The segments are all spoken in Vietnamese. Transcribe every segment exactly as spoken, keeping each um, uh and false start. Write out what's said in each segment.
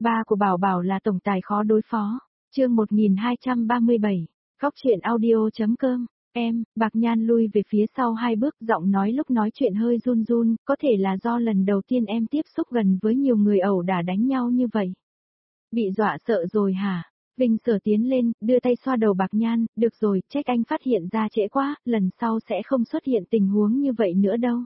Ba của Bảo Bảo là tổng tài khó đối phó. Chương một nghìn hai trăm ba mươi bảy. Góc truyện audio.com. Em, Bạc Nhan lui về phía sau hai bước, giọng nói lúc nói chuyện hơi run run, có thể là do lần đầu tiên em tiếp xúc gần với nhiều người ẩu đả đánh nhau như vậy. Bị dọa sợ rồi hả? Vinh Sở tiến lên, đưa tay xoa đầu Bạc Nhan, được rồi, trách anh phát hiện ra trễ quá, lần sau sẽ không xuất hiện tình huống như vậy nữa đâu.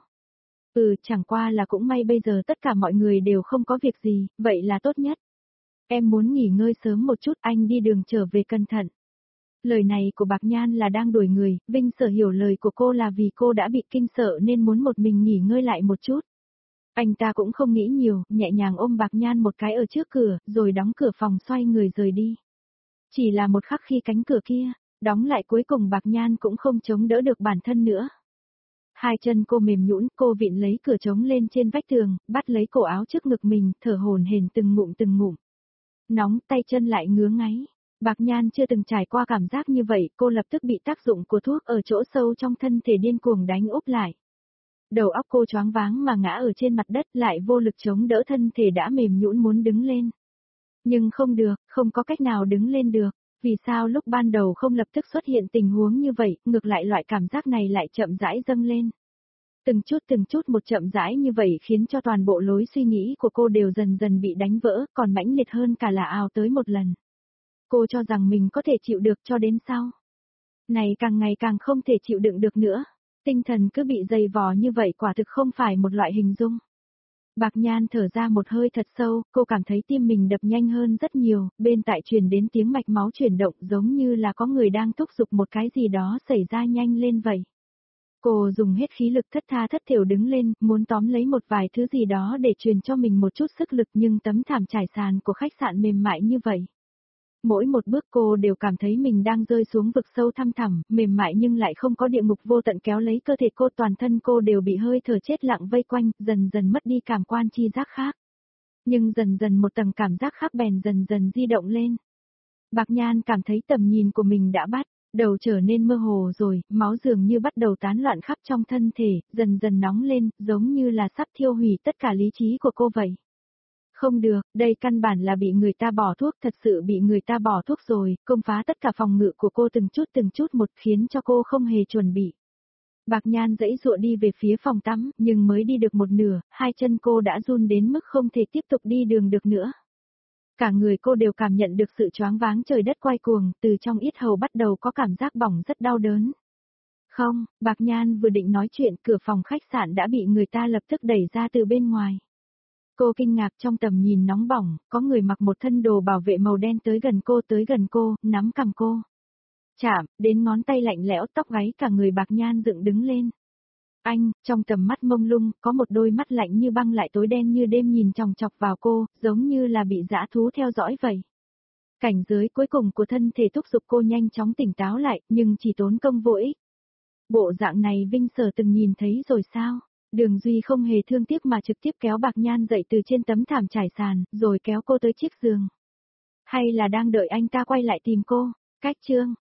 Ừ, chẳng qua là cũng may bây giờ tất cả mọi người đều không có việc gì, vậy là tốt nhất. Em muốn nghỉ ngơi sớm một chút, anh đi đường trở về cẩn thận. Lời này của Bạc Nhan là đang đuổi người, Vinh Sở hiểu lời của cô là vì cô đã bị kinh sợ nên muốn một mình nghỉ ngơi lại một chút. Anh ta cũng không nghĩ nhiều, nhẹ nhàng ôm Bạc Nhan một cái ở trước cửa, rồi đóng cửa phòng xoay người rời đi. Chỉ là một khắc khi cánh cửa kia, đóng lại cuối cùng Bạc Nhan cũng không chống đỡ được bản thân nữa. Hai chân cô mềm nhũn, cô vịn lấy cửa trống lên trên vách tường, bắt lấy cổ áo trước ngực mình, thở hổn hển từng ngụm từng ngụm. Nóng, tay chân lại ngứa ngáy. Bạc Nhan chưa từng trải qua cảm giác như vậy, cô lập tức bị tác dụng của thuốc ở chỗ sâu trong thân thể điên cuồng đánh úp lại. Đầu óc cô choáng váng mà ngã ở trên mặt đất, lại vô lực chống đỡ thân thể đã mềm nhũn muốn đứng lên. Nhưng không được, không có cách nào đứng lên được. Vì sao lúc ban đầu không lập tức xuất hiện tình huống như vậy, ngược lại loại cảm giác này lại chậm rãi dâng lên. Từng chút từng chút một chậm rãi như vậy khiến cho toàn bộ lối suy nghĩ của cô đều dần dần bị đánh vỡ, còn mãnh liệt hơn cả là ào tới một lần. Cô cho rằng mình có thể chịu được cho đến sau. Này càng ngày càng không thể chịu đựng được nữa. Tinh thần cứ bị dày vò như vậy quả thực không phải một loại hình dung. Bạc Nhan thở ra một hơi thật sâu, cô cảm thấy tim mình đập nhanh hơn rất nhiều, bên tai truyền đến tiếng mạch máu chuyển động giống như là có người đang thúc giục một cái gì đó xảy ra nhanh lên vậy. Cô dùng hết khí lực thất tha thất thểu đứng lên, muốn tóm lấy một vài thứ gì đó để truyền cho mình một chút sức lực nhưng tấm thảm trải sàn của khách sạn mềm mại như vậy. Mỗi một bước cô đều cảm thấy mình đang rơi xuống vực sâu thăm thẳm, mềm mại nhưng lại không có địa ngục vô tận kéo lấy cơ thể cô, toàn thân cô đều bị hơi thở chết lặng vây quanh, dần dần mất đi cảm quan chi giác khác. Nhưng dần dần một tầng cảm giác khác bèn dần dần di động lên. Bạc Nhan cảm thấy tầm nhìn của mình đã bắt đầu trở nên mơ hồ rồi, máu dường như bắt đầu tán loạn khắp trong thân thể, dần dần nóng lên, giống như là sắp thiêu hủy tất cả lý trí của cô vậy. Không được, đây căn bản là bị người ta bỏ thuốc, thật sự bị người ta bỏ thuốc rồi, công phá tất cả phòng ngự của cô từng chút từng chút một khiến cho cô không hề chuẩn bị. Bạc Nhan giãy giụa đi về phía phòng tắm, nhưng mới đi được một nửa, hai chân cô đã run đến mức không thể tiếp tục đi đường được nữa. Cả người cô đều cảm nhận được sự choáng váng trời đất quay cuồng, từ trong yết hầu bắt đầu có cảm giác bỏng rất đau đớn. Không, Bạc Nhan vừa định nói chuyện, cửa phòng khách sạn đã bị người ta lập tức đẩy ra từ bên ngoài. Cô kinh ngạc trong tầm nhìn nóng bỏng, có người mặc một thân đồ bảo vệ màu đen tới gần cô tới gần cô, nắm cằm cô. Chạm, đến ngón tay lạnh lẽo, tóc gáy cả người Bạc Nhan dựng đứng lên. Anh, trong tầm mắt mông lung, có một đôi mắt lạnh như băng lại tối đen như đêm nhìn chòng chọc vào cô, giống như là bị dã thú theo dõi vậy. Cảnh giới cuối cùng của thân thể thúc giục cô nhanh chóng tỉnh táo lại, nhưng chỉ tốn công vô ích. Bộ dạng này Vinh Sở từng nhìn thấy rồi sao? Đường Duy không hề thương tiếc mà trực tiếp kéo Bạc Nhan dậy từ trên tấm thảm trải sàn, rồi kéo cô tới chiếc giường. Hay là đang đợi anh ta quay lại tìm cô? Cách chương.